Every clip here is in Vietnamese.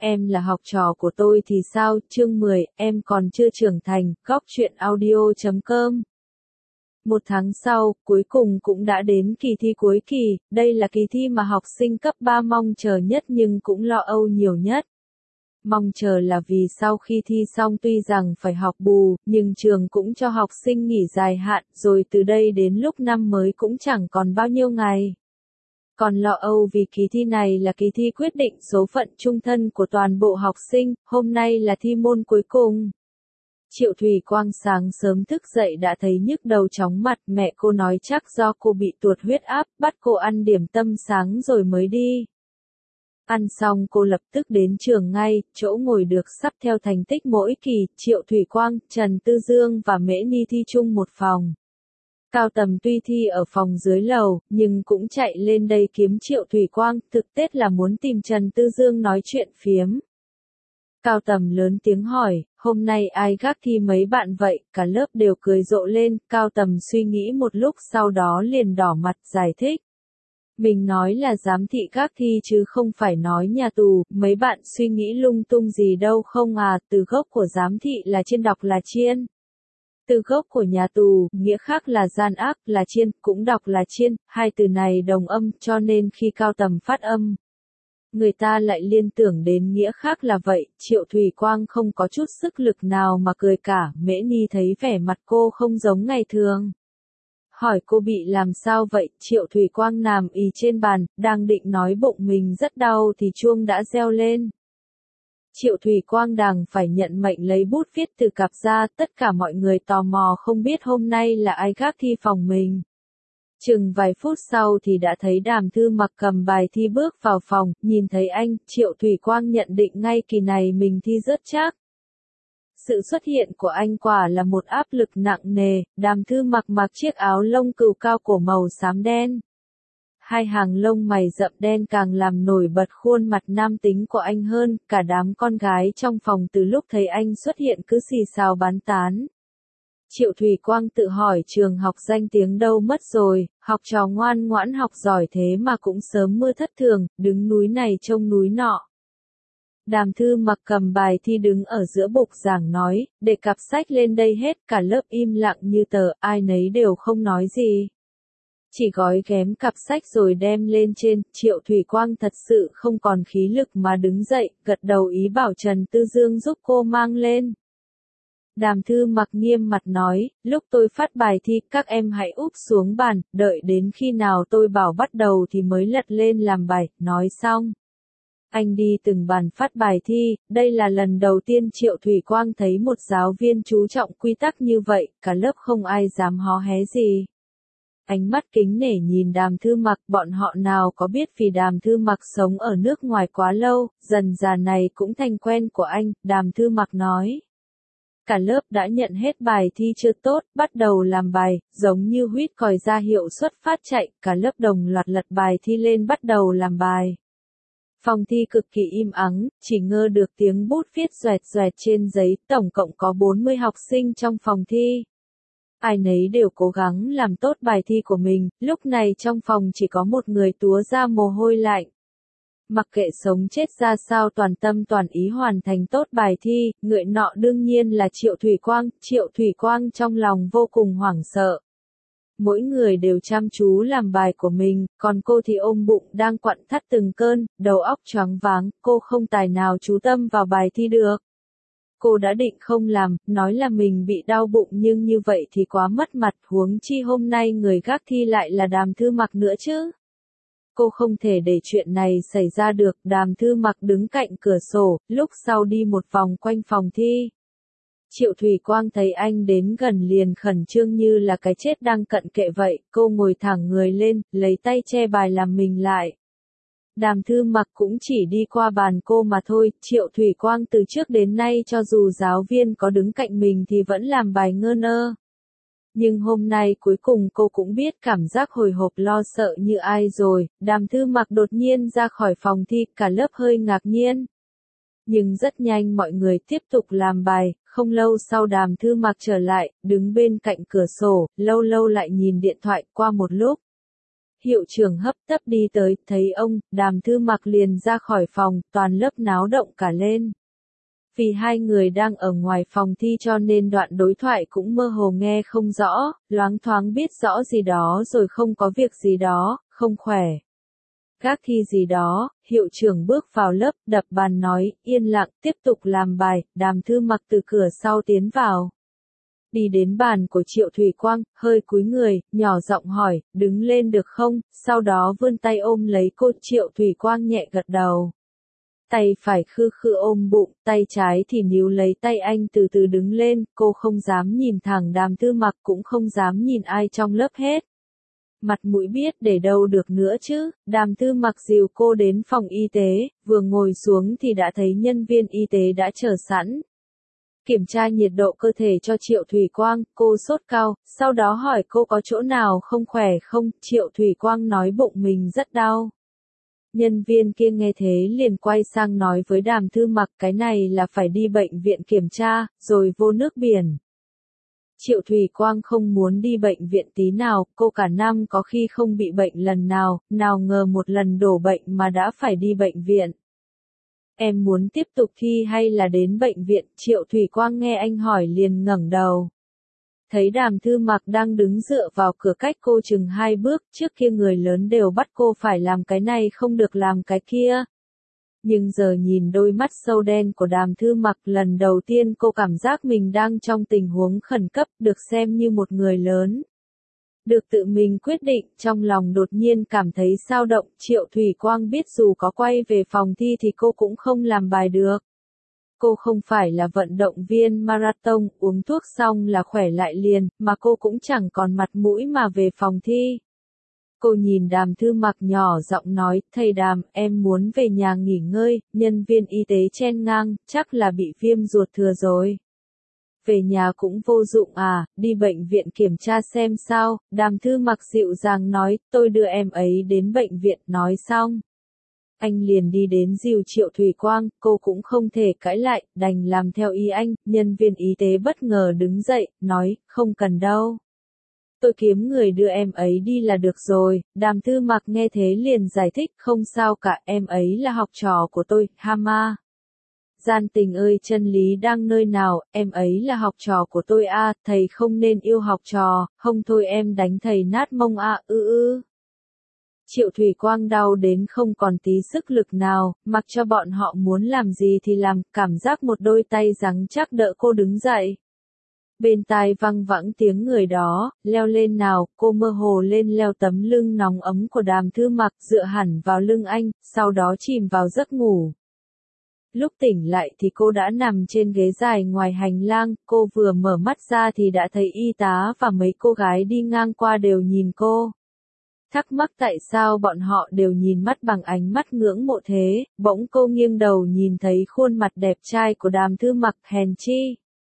Em là học trò của tôi thì sao? Chương 10, em còn chưa trưởng thành, góc truyện audio.com. Một tháng sau, cuối cùng cũng đã đến kỳ thi cuối kỳ, đây là kỳ thi mà học sinh cấp 3 mong chờ nhất nhưng cũng lo âu nhiều nhất. Mong chờ là vì sau khi thi xong tuy rằng phải học bù, nhưng trường cũng cho học sinh nghỉ dài hạn, rồi từ đây đến lúc năm mới cũng chẳng còn bao nhiêu ngày. Còn lo âu vì kỳ thi này là kỳ thi quyết định số phận chung thân của toàn bộ học sinh, hôm nay là thi môn cuối cùng. Triệu Thủy Quang sáng sớm thức dậy đã thấy nhức đầu chóng mặt, mẹ cô nói chắc do cô bị tuột huyết áp, bắt cô ăn điểm tâm sáng rồi mới đi. Ăn xong cô lập tức đến trường ngay, chỗ ngồi được sắp theo thành tích mỗi kỳ, Triệu Thủy Quang, Trần Tư Dương và Mễ Ni thi chung một phòng. Cao Tầm tuy thi ở phòng dưới lầu, nhưng cũng chạy lên đây kiếm Triệu Thủy Quang, thực tế là muốn tìm Trần Tư Dương nói chuyện phiếm. Cao Tầm lớn tiếng hỏi, hôm nay ai gác thi mấy bạn vậy, cả lớp đều cười rộ lên, Cao Tầm suy nghĩ một lúc sau đó liền đỏ mặt giải thích. Mình nói là giám thị gác thi chứ không phải nói nhà tù, mấy bạn suy nghĩ lung tung gì đâu không à, từ gốc của giám thị là chiên đọc là chiên. Từ gốc của nhà tù, nghĩa khác là gian ác, là chiên, cũng đọc là chiên, hai từ này đồng âm, cho nên khi Cao Tầm phát âm, người ta lại liên tưởng đến nghĩa khác là vậy. Triệu Thủy Quang không có chút sức lực nào mà cười cả, Mễ Ni thấy vẻ mặt cô không giống ngày thường. Hỏi cô bị làm sao vậy, Triệu Thủy Quang nằm ì trên bàn, đang định nói bụng mình rất đau thì chuông đã reo lên. Triệu Thủy Quang đang phải nhận mệnh lấy bút viết từ cặp ra, tất cả mọi người tò mò không biết hôm nay là ai gác thi phòng mình. Chừng vài phút sau thì đã thấy Đàm Thư Mặc cầm bài thi bước vào phòng, nhìn thấy anh, Triệu Thủy Quang nhận định ngay kỳ này mình thi rất chắc. Sự xuất hiện của anh quả là một áp lực nặng nề, Đàm Thư Mặc mặc chiếc áo lông cừu cao cổ màu xám đen. Hai hàng lông mày rậm đen càng làm nổi bật khuôn mặt nam tính của anh hơn, cả đám con gái trong phòng từ lúc thấy anh xuất hiện cứ xì xào bán tán. Triệu Thủy Quang tự hỏi trường học danh tiếng đâu mất rồi, học trò ngoan ngoãn học giỏi thế mà cũng sớm mưa thất thường, đứng núi này trông núi nọ. Đàm Thư Mặc cầm bài thi đứng ở giữa bục giảng nói, để cặp sách lên đây hết, cả lớp im lặng như tờ, ai nấy đều không nói gì. Chỉ gói ghém cặp sách rồi đem lên trên, Triệu Thủy Quang thật sự không còn khí lực mà đứng dậy, gật đầu ý bảo Trần Tư Dương giúp cô mang lên. Đàm Thư Mặc nghiêm mặt nói, lúc tôi phát bài thi các em hãy úp xuống bàn, đợi đến khi nào tôi bảo bắt đầu thì mới lật lên làm bài, nói xong. Anh đi từng bàn phát bài thi, đây là lần đầu tiên Triệu Thủy Quang thấy một giáo viên chú trọng quy tắc như vậy, cả lớp không ai dám hó hé gì. Ánh mắt kính nể nhìn Đàm Thư Mặc, bọn họ nào có biết vì Đàm Thư Mặc sống ở nước ngoài quá lâu, dần già này cũng thành quen của anh, Đàm Thư Mặc nói. Cả lớp đã nhận hết bài thi chưa tốt, bắt đầu làm bài, giống như huýt còi ra hiệu xuất phát chạy, cả lớp đồng loạt lật bài thi lên bắt đầu làm bài. Phòng thi cực kỳ im ắng, chỉ ngơ được tiếng bút viết doẹt doẹt trên giấy, tổng cộng có 40 học sinh trong phòng thi. Ai nấy đều cố gắng làm tốt bài thi của mình, lúc này trong phòng chỉ có một người túa ra mồ hôi lạnh. Mặc kệ sống chết ra sao toàn tâm toàn ý hoàn thành tốt bài thi, người nọ đương nhiên là Triệu Thủy Quang, Triệu Thủy Quang trong lòng vô cùng hoảng sợ. Mỗi người đều chăm chú làm bài của mình, còn cô thì ôm bụng đang quặn thắt từng cơn, đầu óc choáng váng, cô không tài nào chú tâm vào bài thi được. Cô đã định không làm, nói là mình bị đau bụng nhưng như vậy thì quá mất mặt, huống chi hôm nay người gác thi lại là Đàm Thư Mặc nữa chứ. Cô không thể để chuyện này xảy ra được, Đàm Thư Mặc đứng cạnh cửa sổ, lúc sau đi một vòng quanh phòng thi. Triệu Thủy Quang thấy anh đến gần liền khẩn trương như là cái chết đang cận kề vậy, cô ngồi thẳng người lên, lấy tay che bài làm mình lại. Đàm Thư Mặc cũng chỉ đi qua bàn cô mà thôi, Triệu Thủy Quang từ trước đến nay cho dù giáo viên có đứng cạnh mình thì vẫn làm bài ngơ nơ. Nhưng hôm nay cuối cùng cô cũng biết cảm giác hồi hộp lo sợ như ai rồi, Đàm Thư Mặc đột nhiên ra khỏi phòng thi, cả lớp hơi ngạc nhiên. Nhưng rất nhanh mọi người tiếp tục làm bài, không lâu sau Đàm Thư Mặc trở lại, đứng bên cạnh cửa sổ, lâu lâu lại nhìn điện thoại, qua một lúc. hiệu trưởng hấp tấp đi tới, thấy ông, Đàm Thư Mặc liền ra khỏi phòng, toàn lớp náo động cả lên. Vì hai người đang ở ngoài phòng thi cho nên đoạn đối thoại cũng mơ hồ nghe không rõ, loáng thoáng biết rõ gì đó rồi không có việc gì đó, không khỏe. Các thi gì đó, hiệu trưởng bước vào lớp, đập bàn nói, yên lặng, tiếp tục làm bài, Đàm Thư Mặc từ cửa sau tiến vào. Đi đến bàn của Triệu Thủy Quang, hơi cúi người, nhỏ giọng hỏi, đứng lên được không, sau đó vươn tay ôm lấy cô. Triệu Thủy Quang nhẹ gật đầu. Tay phải khư khư ôm bụng, tay trái thì níu lấy tay anh từ từ đứng lên, cô không dám nhìn thẳng Đàm Thư Mặc cũng không dám nhìn ai trong lớp hết. Mặt mũi biết để đâu được nữa chứ, Đàm Thư Mặc dìu cô đến phòng y tế, vừa ngồi xuống thì đã thấy nhân viên y tế đã chờ sẵn. Kiểm tra nhiệt độ cơ thể cho Triệu Thủy Quang, cô sốt cao, sau đó hỏi cô có chỗ nào không khỏe không, Triệu Thủy Quang nói bụng mình rất đau. Nhân viên kia nghe thế liền quay sang nói với Đàm Thư Mặc cái này là phải đi bệnh viện kiểm tra, rồi vô nước biển. Triệu Thủy Quang không muốn đi bệnh viện tí nào, cô cả năm có khi không bị bệnh lần nào, nào ngờ một lần đổ bệnh mà đã phải đi bệnh viện. Em muốn tiếp tục thi hay là đến bệnh viện? Triệu Thủy Quang nghe anh hỏi liền ngẩng đầu. Thấy Đàm Thư Mặc đang đứng dựa vào cửa cách cô chừng 2 bước, trước kia người lớn đều bắt cô phải làm cái này không được làm cái kia. Nhưng giờ nhìn đôi mắt sâu đen của Đàm Thư Mặc, lần đầu tiên cô cảm giác mình đang trong tình huống khẩn cấp, được xem như một người lớn. Được tự mình quyết định, trong lòng đột nhiên cảm thấy xao động. Triệu Thủy Quang biết dù có quay về phòng thi thì cô cũng không làm bài được. Cô không phải là vận động viên marathon, uống thuốc xong là khỏe lại liền, mà cô cũng chẳng còn mặt mũi mà về phòng thi. Cô nhìn Đàm Thư Mặc nhỏ giọng nói, thầy Đàm, em muốn về nhà nghỉ ngơi. Nhân viên y tế chen ngang, chắc là bị viêm ruột thừa rồi. Về nhà cũng vô dụng à, đi bệnh viện kiểm tra xem sao. Đàm Thư Mặc dịu dàng nói, tôi đưa em ấy đến bệnh viện. Nói xong, anh liền đi đến dìu Triệu Thủy Quang, cô cũng không thể cãi lại, đành làm theo ý anh. Nhân viên y tế bất ngờ đứng dậy, nói, không cần đâu. Tôi kiếm người đưa em ấy đi là được rồi. Đàm Thư Mặc nghe thế liền giải thích, không sao cả, em ấy là học trò của tôi, Hama. Gian tình ơi, chân lý đang nơi nào, em ấy là học trò của tôi à, thầy không nên yêu học trò, không thôi em đánh thầy nát mông à, Triệu Thủy Quang đau đến không còn tí sức lực nào, mặc cho bọn họ muốn làm gì thì làm, cảm giác một đôi tay rắn chắc đỡ cô đứng dậy. Bên tai văng vẳng tiếng người đó, leo lên nào, cô mơ hồ lên leo tấm lưng nóng ấm của Đàm Thư Mặc, dựa hẳn vào lưng anh, sau đó chìm vào giấc ngủ. Lúc tỉnh lại thì cô đã nằm trên ghế dài ngoài hành lang, cô vừa mở mắt ra thì đã thấy y tá và mấy cô gái đi ngang qua đều nhìn cô. Thắc mắc tại sao bọn họ đều nhìn mắt bằng ánh mắt ngưỡng mộ thế, bỗng cô nghiêng đầu nhìn thấy khuôn mặt đẹp trai của Đàm Thư Mặc, hèn chi.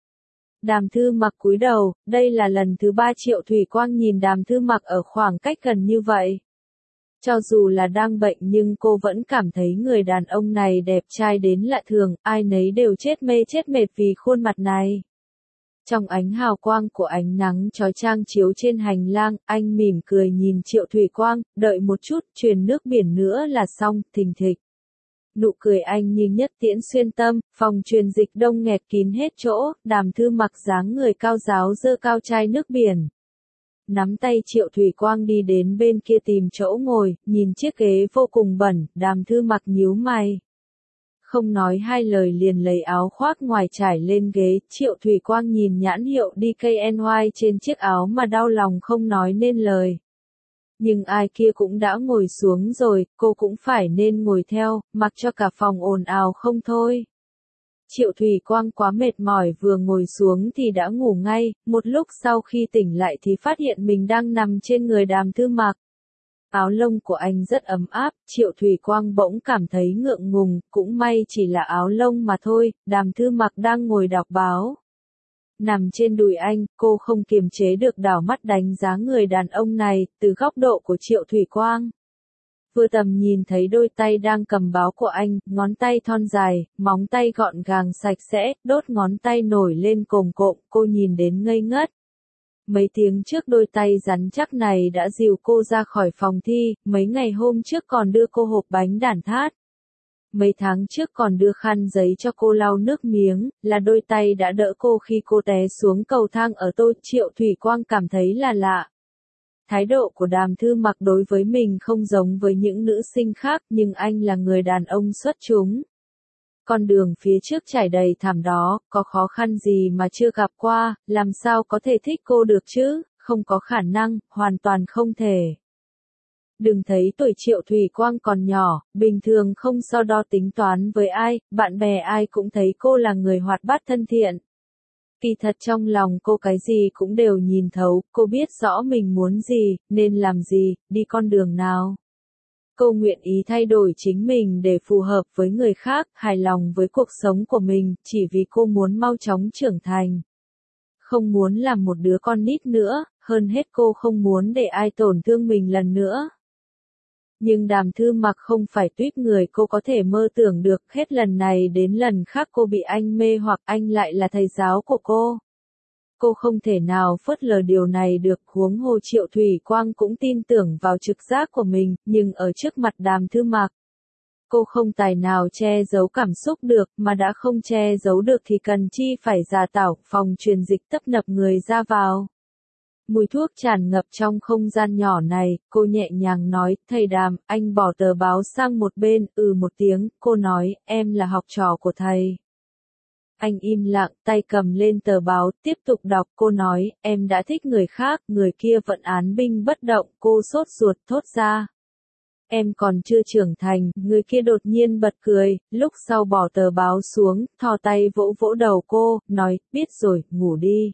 Đàm Thư Mặc cúi đầu, đây là lần thứ 3 Triệu Thủy Quang nhìn Đàm Thư Mặc ở khoảng cách gần như vậy. Cho dù là đang bệnh nhưng cô vẫn cảm thấy người đàn ông này đẹp trai đến lạ thường, ai nấy đều chết mê chết mệt vì khuôn mặt này. Trong ánh hào quang của ánh nắng chói chang chiếu trên hành lang, anh mỉm cười nhìn Triệu Thủy Quang, đợi một chút, truyền nước biển nữa là xong, thình thịch. Nụ cười anh như nhất tiễn xuyên tâm, phòng truyền dịch đông nghẹt kín hết chỗ, Đàm Thư Mặc dáng người cao ráo giơ cao chai nước biển. Nắm tay Triệu Thủy Quang đi đến bên kia tìm chỗ ngồi, nhìn chiếc ghế vô cùng bẩn, Đàm Thư Mặc nhíu mày. Không nói hai lời liền lấy áo khoác ngoài trải lên ghế, Triệu Thủy Quang nhìn nhãn hiệu DKNY trên chiếc áo mà đau lòng không nói nên lời. Nhưng ai kia cũng đã ngồi xuống rồi, cô cũng phải nên ngồi theo, mặc cho cả phòng ồn ào không thôi. Triệu Thủy Quang quá mệt mỏi vừa ngồi xuống thì đã ngủ ngay, một lúc sau khi tỉnh lại thì phát hiện mình đang nằm trên người Đàm Thư Mặc. Áo lông của anh rất ấm áp, Triệu Thủy Quang bỗng cảm thấy ngượng ngùng, cũng may chỉ là áo lông mà thôi. Đàm Thư Mặc đang ngồi đọc báo. Nằm trên đùi anh, cô không kiềm chế được đảo mắt đánh giá người đàn ông này, từ góc độ của Triệu Thủy Quang. Vừa tầm nhìn thấy đôi tay đang cầm báo của anh, ngón tay thon dài, móng tay gọn gàng sạch sẽ, đốt ngón tay nổi lên cồm cộm, cô nhìn đến ngây ngất. Mấy tiếng trước đôi tay rắn chắc này đã dìu cô ra khỏi phòng thi, mấy ngày hôm trước còn đưa cô hộp bánh đản thát. Mấy tháng trước còn đưa khăn giấy cho cô lau nước miếng, là đôi tay đã đỡ cô khi cô té xuống cầu thang ở Tô. Triệu Thủy Quang cảm thấy là lạ. Thái độ của Đàm Thư Mặc đối với mình không giống với những nữ sinh khác, nhưng anh là người đàn ông xuất chúng. Con đường phía trước trải đầy thảm đó, có khó khăn gì mà chưa gặp qua, làm sao có thể thích cô được chứ, không có khả năng, hoàn toàn không thể. Đừng thấy tuổi Triệu Thủy Quang còn nhỏ, bình thường không so đo tính toán với ai, bạn bè ai cũng thấy cô là người hoạt bát thân thiện. Kỳ thật trong lòng cô cái gì cũng đều nhìn thấu, cô biết rõ mình muốn gì, nên làm gì, đi con đường nào. Cô nguyện ý thay đổi chính mình để phù hợp với người khác, hài lòng với cuộc sống của mình, chỉ vì cô muốn mau chóng trưởng thành. Không muốn làm một đứa con nít nữa, hơn hết cô không muốn để ai tổn thương mình lần nữa. Nhưng Đàm Thư Mặc không phải tuýp người cô có thể mơ tưởng được, hết lần này đến lần khác cô bị anh mê hoặc anh lại là thầy giáo của cô. Cô không thể nào phớt lờ điều này được, huống hồ Triệu Thủy Quang cũng tin tưởng vào trực giác của mình, nhưng ở trước mặt Đàm Thư Mặc, cô không tài nào che giấu cảm xúc được, mà đã không che giấu được thì cần chi phải giả tảo, phòng truyền dịch tấp nập người ra vào. Mùi thuốc tràn ngập trong không gian nhỏ này, cô nhẹ nhàng nói, thầy Đàm, anh bỏ tờ báo sang một bên, một tiếng, cô nói, em là học trò của thầy. Anh im lặng, tay cầm lên tờ báo, tiếp tục đọc, cô nói, em đã thích người khác, người kia vẫn án binh bất động, cô sốt ruột thốt ra. Em còn chưa trưởng thành, người kia đột nhiên bật cười, lúc sau bỏ tờ báo xuống, thò tay vỗ vỗ đầu cô, nói, biết rồi, ngủ đi.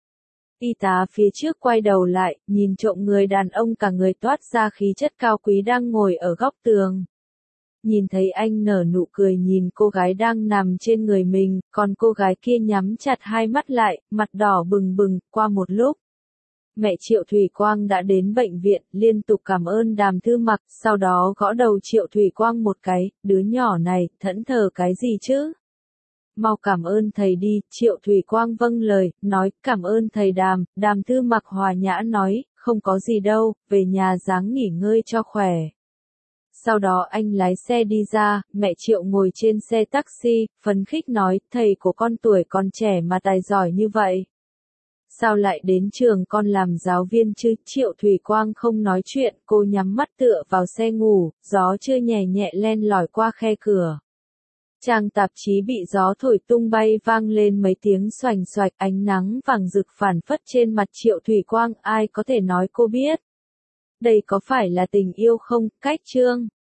Y tá phía trước quay đầu lại, nhìn trộm người đàn ông cả người toát ra khí chất cao quý đang ngồi ở góc tường. Nhìn thấy anh nở nụ cười nhìn cô gái đang nằm trên người mình, còn cô gái kia nhắm chặt hai mắt lại, mặt đỏ bừng bừng, qua một lúc. Mẹ Triệu Thủy Quang đã đến bệnh viện, liên tục cảm ơn Đàm Thư Mặc, sau đó gõ đầu Triệu Thủy Quang một cái, đứa nhỏ này, thẫn thờ cái gì chứ? Mau cảm ơn thầy đi, Triệu Thủy Quang vâng lời, nói, cảm ơn thầy Đàm. Đàm Thư Mặc hòa nhã nói, không có gì đâu, về nhà ráng nghỉ ngơi cho khỏe. Sau đó anh lái xe đi ra, mẹ Triệu ngồi trên xe taxi, phấn khích nói, thầy của con tuổi còn trẻ mà tài giỏi như vậy. Sao lại đến trường con làm giáo viên chứ? Triệu Thủy Quang không nói chuyện, cô nhắm mắt tựa vào xe ngủ, gió chưa nhẹ nhẹ len lỏi qua khe cửa. Trang tạp chí bị gió thổi tung bay vang lên mấy tiếng xoành xoạch, ánh nắng vàng rực phản phất trên mặt Triệu Thủy Quang, ai có thể nói cô biết. Đây có phải là tình yêu không? Cách chương